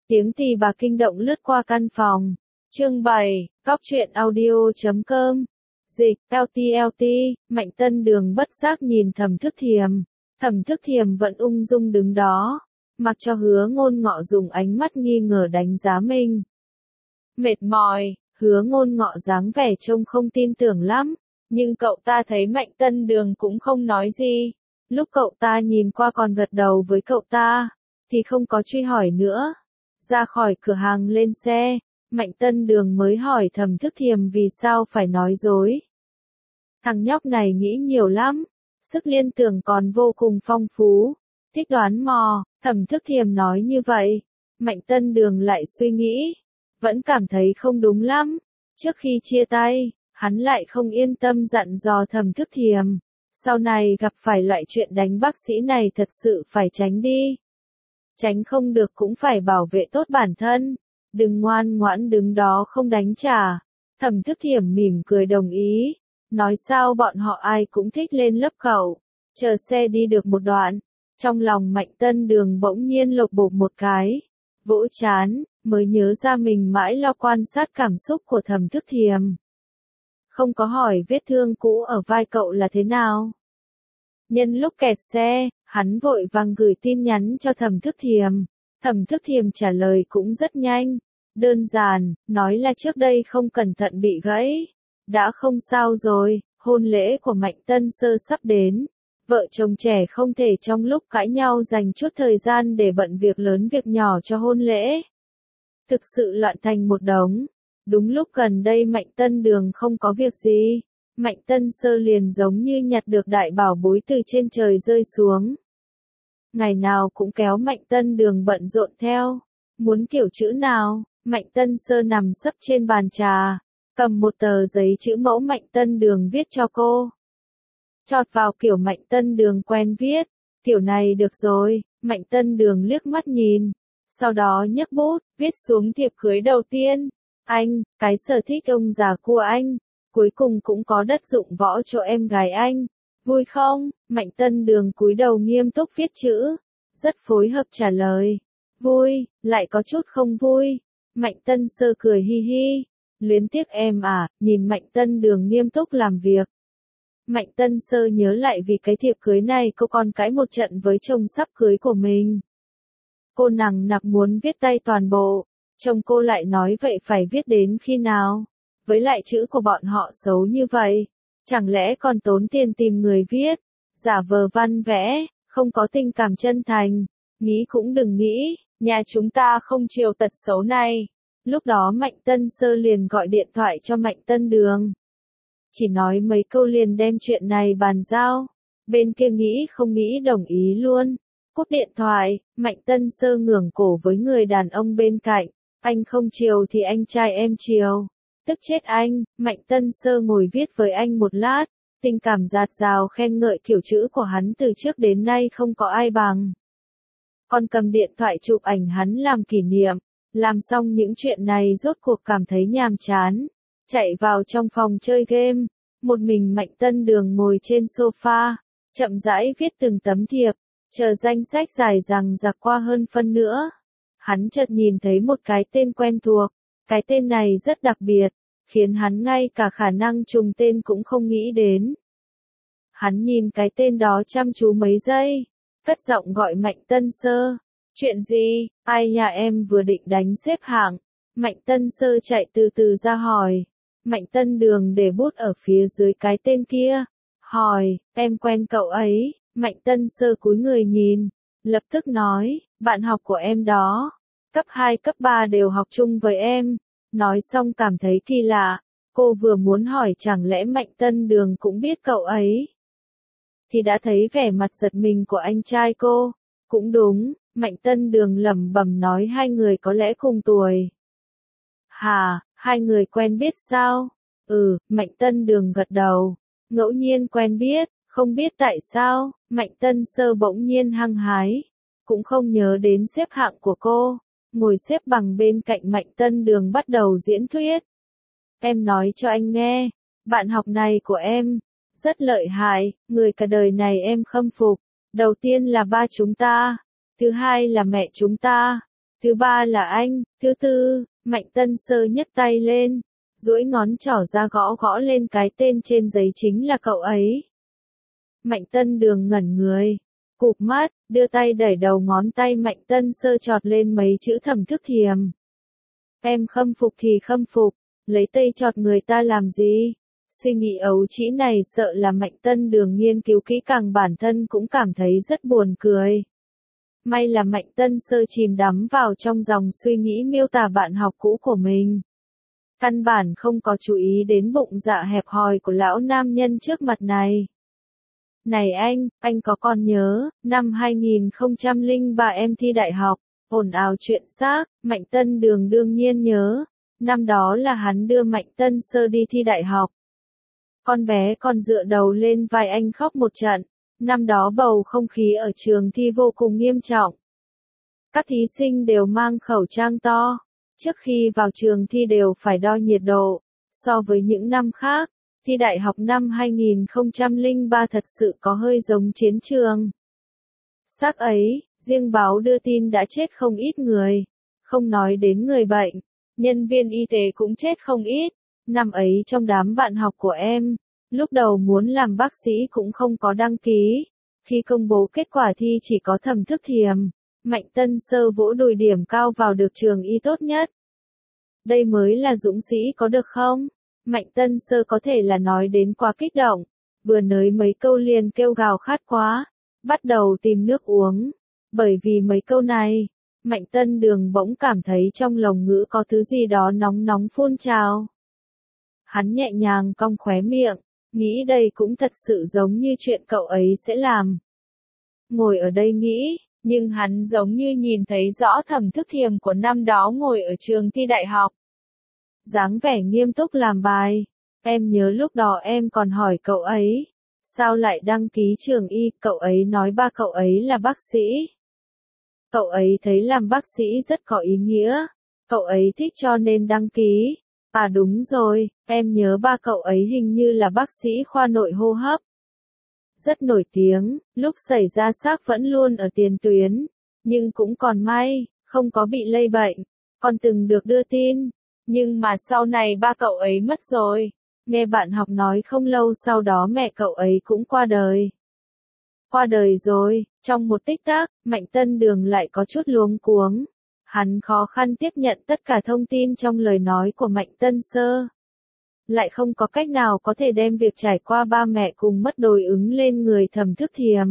Tiếng tì bà kinh động lướt qua căn phòng. Chương 7, Cóc truyện audio.com. Dịch, LT, Mạnh Tân Đường bất giác nhìn Thẩm Thức Thiềm. Thẩm Thức Thiềm vẫn ung dung đứng đó, mặc cho Hứa Ngôn Ngọ dùng ánh mắt nghi ngờ đánh giá mình. Mệt mỏi, Hứa Ngôn Ngọ dáng vẻ trông không tin tưởng lắm, nhưng cậu ta thấy Mạnh Tân Đường cũng không nói gì. Lúc cậu ta nhìn qua còn gật đầu với cậu ta, thì không có truy hỏi nữa. Ra khỏi cửa hàng lên xe, Mạnh Tân Đường mới hỏi Thẩm Thức Thiềm vì sao phải nói dối. Thằng nhóc này nghĩ nhiều lắm, sức liên tưởng còn vô cùng phong phú, thích đoán mò. Thẩm Thức Thiềm nói như vậy, Mạnh Tân Đường lại suy nghĩ, vẫn cảm thấy không đúng lắm. Trước khi chia tay, hắn lại không yên tâm dặn dò Thẩm Thức Thiềm, sau này gặp phải loại chuyện đánh bác sĩ này thật sự phải tránh đi. Tránh không được cũng phải bảo vệ tốt bản thân, đừng ngoan ngoãn đứng đó không đánh trả. Thẩm Thức Thiềm mỉm cười đồng ý, nói sao bọn họ ai cũng thích lên lớp cậu. Chờ xe đi được một đoạn, trong lòng Mạnh Tân Đường bỗng nhiên lột bột một cái, vỗ chán, mới nhớ ra mình mãi lo quan sát cảm xúc của Thẩm Thức Thiềm. Không có hỏi vết thương cũ ở vai cậu là thế nào. Nhân lúc kẹt xe, hắn vội vàng gửi tin nhắn cho Thẩm Thức Thiềm. Thẩm Thức Thiềm trả lời cũng rất nhanh, đơn giản, nói là trước đây không cẩn thận bị gãy. Đã không sao rồi, hôn lễ của Mạnh Tân Sơ sắp đến. Vợ chồng trẻ không thể trong lúc cãi nhau dành chút thời gian để bận việc lớn việc nhỏ cho hôn lễ. Thực sự loạn thành một đống. Đúng lúc gần đây Mạnh Tân Đường không có việc gì, Mạnh Tân Sơ liền giống như nhặt được đại bảo bối từ trên trời rơi xuống. Ngày nào cũng kéo Mạnh Tân Đường bận rộn theo. Muốn kiểu chữ nào? Mạnh Tân Sơ nằm sấp trên bàn trà, cầm một tờ giấy chữ mẫu Mạnh Tân Đường viết cho cô. Chọt vào kiểu Mạnh Tân Đường quen viết, kiểu này được rồi. Mạnh Tân Đường liếc mắt nhìn, sau đó nhấc bút, viết xuống thiệp cưới đầu tiên. Anh, cái sở thích ông già của anh, cuối cùng cũng có đất dụng võ cho em gái anh. Vui không? Mạnh Tân Đường cúi đầu nghiêm túc viết chữ, rất phối hợp trả lời. Vui, lại có chút không vui. Mạnh Tân Sơ cười hi hi. Luyến tiếc em à, nhìn Mạnh Tân Đường nghiêm túc làm việc. Mạnh Tân Sơ nhớ lại vì cái thiệp cưới này cô còn cãi một trận với chồng sắp cưới của mình. Cô nằng nặc muốn viết tay toàn bộ, chồng cô lại nói vậy phải viết đến khi nào? Với lại chữ của bọn họ xấu như vậy, chẳng lẽ còn tốn tiền tìm người viết, giả vờ văn vẽ, không có tình cảm chân thành, nghĩ cũng đừng nghĩ, nhà chúng ta không chiều tật xấu này. Lúc đó Mạnh Tân Sơ liền gọi điện thoại cho Mạnh Tân Đường. Chỉ nói mấy câu liền đem chuyện này bàn giao, bên kia nghĩ không nghĩ đồng ý luôn. Cúp điện thoại, Mạnh Tân Sơ ngưởng cổ với người đàn ông bên cạnh, anh không chiều thì anh trai em chiều. Tức chết anh. Mạnh Tân Sơ ngồi viết với anh một lát, tình cảm dạt dào khen ngợi kiểu chữ của hắn từ trước đến nay không có ai bằng. Còn cầm điện thoại chụp ảnh hắn làm kỷ niệm, làm xong những chuyện này rốt cuộc cảm thấy nhàm chán, chạy vào trong phòng chơi game, một mình Mạnh Tân Đường ngồi trên sofa, chậm rãi viết từng tấm thiệp, chờ danh sách dài dằng dặc qua hơn phân nữa. Hắn chợt nhìn thấy một cái tên quen thuộc, cái tên này rất đặc biệt, khiến hắn ngay cả khả năng trùng tên cũng không nghĩ đến. Hắn nhìn cái tên đó chăm chú mấy giây, cất giọng gọi Mạnh Tân Sơ. Chuyện gì? Ai nhà em vừa định đánh xếp hạng. Mạnh Tân Sơ chạy từ từ ra hỏi. Mạnh Tân Đường để bút ở phía dưới cái tên kia. Hỏi, em quen cậu ấy. Mạnh Tân Sơ cúi người nhìn, lập tức nói, bạn học của em đó. Cấp 2 cấp 3 đều học chung với em. Nói xong cảm thấy kỳ lạ. Cô vừa muốn hỏi chẳng lẽ Mạnh Tân Đường cũng biết cậu ấy. Thì đã thấy vẻ mặt giật mình của anh trai cô. Cũng đúng, Mạnh Tân Đường lẩm bẩm nói hai người có lẽ cùng tuổi. Hà, hai người quen biết sao? Mạnh Tân Đường gật đầu. Ngẫu nhiên quen biết, không biết tại sao. Mạnh Tân Sơ bỗng nhiên hăng hái. Cũng không nhớ đến xếp hạng của cô. Ngồi xếp bằng bên cạnh Mạnh Tân Đường bắt đầu diễn thuyết. Em nói cho anh nghe, bạn học này của em rất lợi hại, người cả đời này em khâm phục. Đầu tiên là ba chúng ta, thứ hai là mẹ chúng ta, Thứ ba là anh, thứ tư, Mạnh Tân Sơ nhấc tay lên, duỗi ngón trỏ ra gõ gõ lên cái tên trên giấy chính là cậu ấy. Mạnh Tân Đường ngẩn người, cụp mắt, đưa tay đẩy đầu ngón tay Mạnh Tân Sơ chọt lên mấy chữ Thẩm Thức Thiềm. Em khâm phục thì khâm phục, lấy tay chọt người ta làm gì? Suy nghĩ ấu trĩ này sợ là Mạnh Tân Đường nghiên cứu kỹ càng bản thân cũng cảm thấy rất buồn cười. May là Mạnh Tân Sơ chìm đắm vào trong dòng suy nghĩ miêu tả bạn học cũ của mình. Căn bản không có chú ý đến bụng dạ hẹp hòi của lão nam nhân trước mặt này. Này anh có còn nhớ, năm 2003 em thi đại học, ồn ào chuyện xác, Mạnh Tân Đường đương nhiên nhớ. Năm đó là hắn đưa Mạnh Tân Sơ đi thi đại học. Con bé còn dựa đầu lên vai anh khóc một trận. Năm đó bầu không khí ở trường thi vô cùng nghiêm trọng. Các thí sinh đều mang khẩu trang to. Trước khi vào trường thi đều phải đo nhiệt độ. So với những năm khác, thi đại học năm 2003 thật sự có hơi giống chiến trường. Xác ấy, riêng báo đưa tin đã chết không ít người. Không nói đến người bệnh, nhân viên y tế cũng chết không ít. Năm ấy trong đám bạn học của em, lúc đầu muốn làm bác sĩ cũng không có đăng ký. Khi công bố kết quả thi chỉ có Thẩm Thức Thiềm, Mạnh Tân Sơ vỗ đùi điểm cao vào được trường y tốt nhất. Đây mới là dũng sĩ có được không? Mạnh Tân Sơ có thể là nói đến quá kích động, vừa nới mấy câu liền kêu gào khát quá, bắt đầu tìm nước uống. Bởi vì mấy câu này, Mạnh Tân Đường bỗng cảm thấy trong lồng ngữ có thứ gì đó nóng nóng phun trào. Hắn nhẹ nhàng cong khóe miệng, nghĩ đây cũng thật sự giống như chuyện cậu ấy sẽ làm. Ngồi ở đây nghĩ, nhưng hắn giống như nhìn thấy rõ Thẩm Thức Thiềm của năm đó ngồi ở trường thi đại học. Dáng vẻ nghiêm túc làm bài. Em nhớ lúc đó em còn hỏi cậu ấy, sao lại đăng ký trường y, cậu ấy nói ba cậu ấy là bác sĩ. Cậu ấy thấy làm bác sĩ rất có ý nghĩa, cậu ấy thích cho nên đăng ký. À đúng rồi, em nhớ ba cậu ấy hình như là bác sĩ khoa nội hô hấp. Rất nổi tiếng, lúc xảy ra xác vẫn luôn ở tiền tuyến, nhưng cũng còn may, không có bị lây bệnh, còn từng được đưa tin. Nhưng mà sau này ba cậu ấy mất rồi, nghe bạn học nói không lâu sau đó mẹ cậu ấy cũng qua đời. Qua đời rồi, trong một tích tắc, Mạnh Tân Đường lại có chút luống cuống. Hắn khó khăn tiếp nhận tất cả thông tin trong lời nói của Mạnh Tân Sơ. Lại không có cách nào có thể đem việc trải qua ba mẹ cùng mất đối ứng lên người Thẩm Thức Thiềm.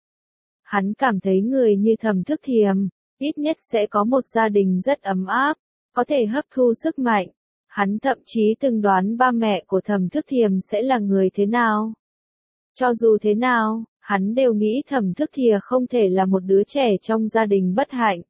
Hắn cảm thấy người như Thẩm Thức Thiềm, ít nhất sẽ có một gia đình rất ấm áp, có thể hấp thu sức mạnh. Hắn thậm chí từng đoán ba mẹ của Thẩm Thức Thiềm sẽ là người thế nào. Cho dù thế nào, hắn đều nghĩ Thẩm Thức Thiềm không thể là một đứa trẻ trong gia đình bất hạnh.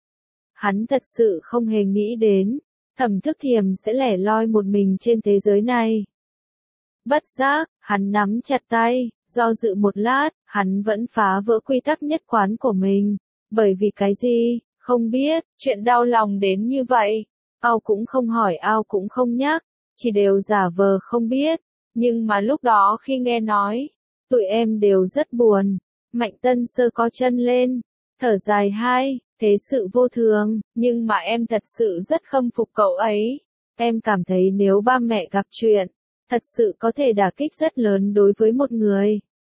Hắn thật sự không hề nghĩ đến, Thẩm Thức Thiềm sẽ lẻ loi một mình trên thế giới này. Bất giác, hắn nắm chặt tay, do dự một lát, hắn vẫn phá vỡ quy tắc nhất quán của mình. Bởi vì cái gì, không biết, chuyện đau lòng đến như vậy. Ao cũng không hỏi, ao cũng không nhắc, chỉ đều giả vờ không biết. Nhưng mà lúc đó khi nghe nói, tụi em đều rất buồn. Mạnh Tân Sơ co chân lên, thở dài hai, thế sự vô thường, nhưng mà em thật sự rất khâm phục cậu ấy. Em cảm thấy nếu ba mẹ gặp chuyện, thật sự có thể đả kích rất lớn đối với một người.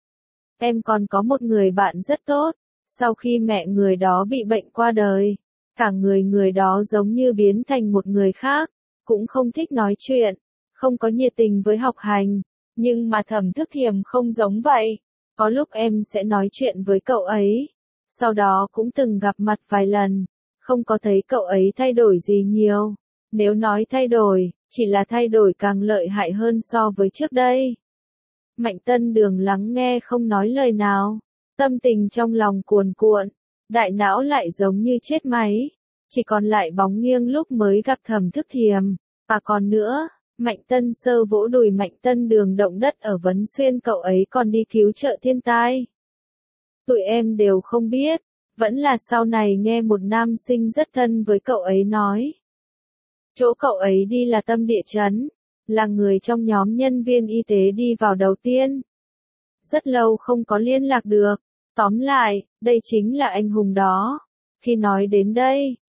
Em còn có một người bạn rất tốt, sau khi mẹ người đó bị bệnh qua đời, cả người đó giống như biến thành một người khác, cũng không thích nói chuyện, không có nhiệt tình với học hành, nhưng mà Thẩm Thức Thiềm không giống vậy. Có lúc em sẽ nói chuyện với cậu ấy, sau đó cũng từng gặp mặt vài lần, không có thấy cậu ấy thay đổi gì nhiều. Nếu nói thay đổi, chỉ là thay đổi càng lợi hại hơn so với trước đây. Mạnh Tân Đường lắng nghe không nói lời nào, tâm tình trong lòng cuồn cuộn, đại não lại giống như chết máy, chỉ còn lại bóng nghiêng lúc mới gặp Thẩm Thức Thiềm. À còn nữa, Mạnh Tân Sơ vỗ đùi Mạnh Tân Đường động đất ở Vấn Xuyên, cậu ấy còn đi cứu trợ thiên tai. Tụi em đều không biết, vẫn là sau này nghe một nam sinh rất thân với cậu ấy nói. Chỗ cậu ấy đi là Tâm Địa Chấn, là người trong nhóm nhân viên y tế đi vào đầu tiên. Rất lâu không có liên lạc được, tóm lại, đây chính là anh hùng đó. Khi nói đến đây,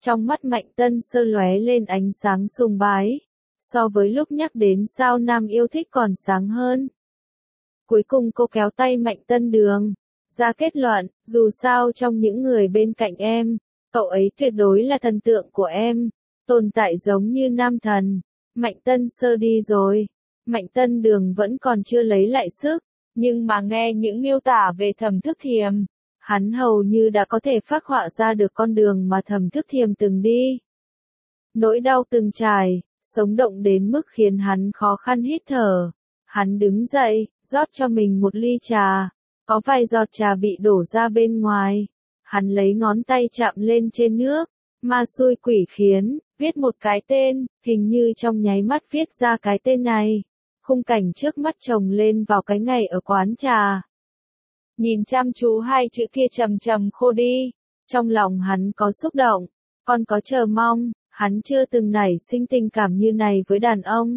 Trong mắt Mạnh Tân Sơ lóe lên ánh sáng sùng bái, so với lúc nhắc đến sao nam yêu thích còn sáng hơn. Cuối cùng cô kéo tay Mạnh Tân Đường, ra kết luận, dù sao trong những người bên cạnh em, cậu ấy tuyệt đối là thần tượng của em, tồn tại giống như nam thần. Mạnh Tân Sơ đi rồi, Mạnh Tân Đường vẫn còn chưa lấy lại sức, nhưng mà nghe những miêu tả về Thẩm Thức Thiềm, hắn hầu như đã có thể phác họa ra được con đường mà Thẩm Thức Thiềm từng đi. Nỗi đau từng trải, sống động đến mức khiến hắn khó khăn hít thở. Hắn đứng dậy, rót cho mình một ly trà, có vài giọt trà bị đổ ra bên ngoài. Hắn lấy ngón tay chạm lên trên nước, ma xui quỷ khiến, viết một cái tên, hình như trong nháy mắt viết ra cái tên này. Khung cảnh trước mắt chồng lên vào cái ngày ở quán trà. Nhìn chăm chú hai chữ kia trầm trầm khô đi, trong lòng hắn có xúc động, còn có chờ mong, hắn chưa từng nảy sinh tình cảm như này với đàn ông.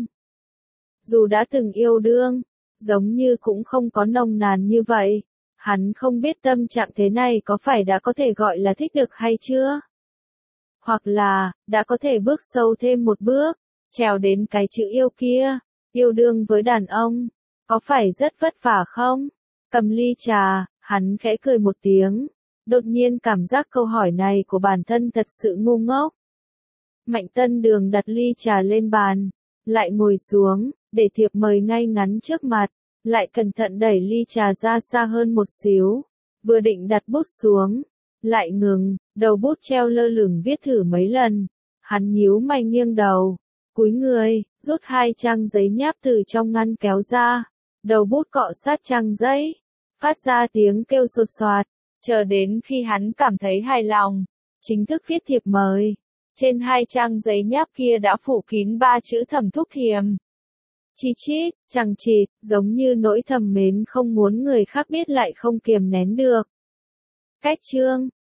Dù đã từng yêu đương, giống như cũng không có nồng nàn như vậy, hắn không biết tâm trạng thế này có phải đã có thể gọi là thích được hay chưa? Hoặc là, đã có thể bước sâu thêm một bước, trèo đến cái chữ yêu kia, yêu đương với đàn ông, có phải rất vất vả không? Cầm ly trà, hắn khẽ cười một tiếng, đột nhiên cảm giác câu hỏi này của bản thân thật sự ngu ngốc. Mạnh Tân Đường đặt ly trà lên bàn, lại ngồi xuống, để thiệp mời ngay ngắn trước mặt, lại cẩn thận đẩy ly trà ra xa hơn một xíu, vừa định đặt bút xuống, lại ngừng, đầu bút treo lơ lửng viết thử mấy lần, hắn nhíu mày nghiêng đầu, cúi người, rút hai trang giấy nháp từ trong ngăn kéo ra, đầu bút cọ sát trang giấy, phát ra tiếng kêu sột soạt, chờ đến khi hắn cảm thấy hài lòng, chính thức viết thiệp mời. Trên hai trang giấy nháp kia đã phủ kín ba chữ Thẩm Thúc Thiềm. Chi chít, chằng chịt, giống như nỗi thầm mến không muốn người khác biết lại không kiềm nén được. Cách chương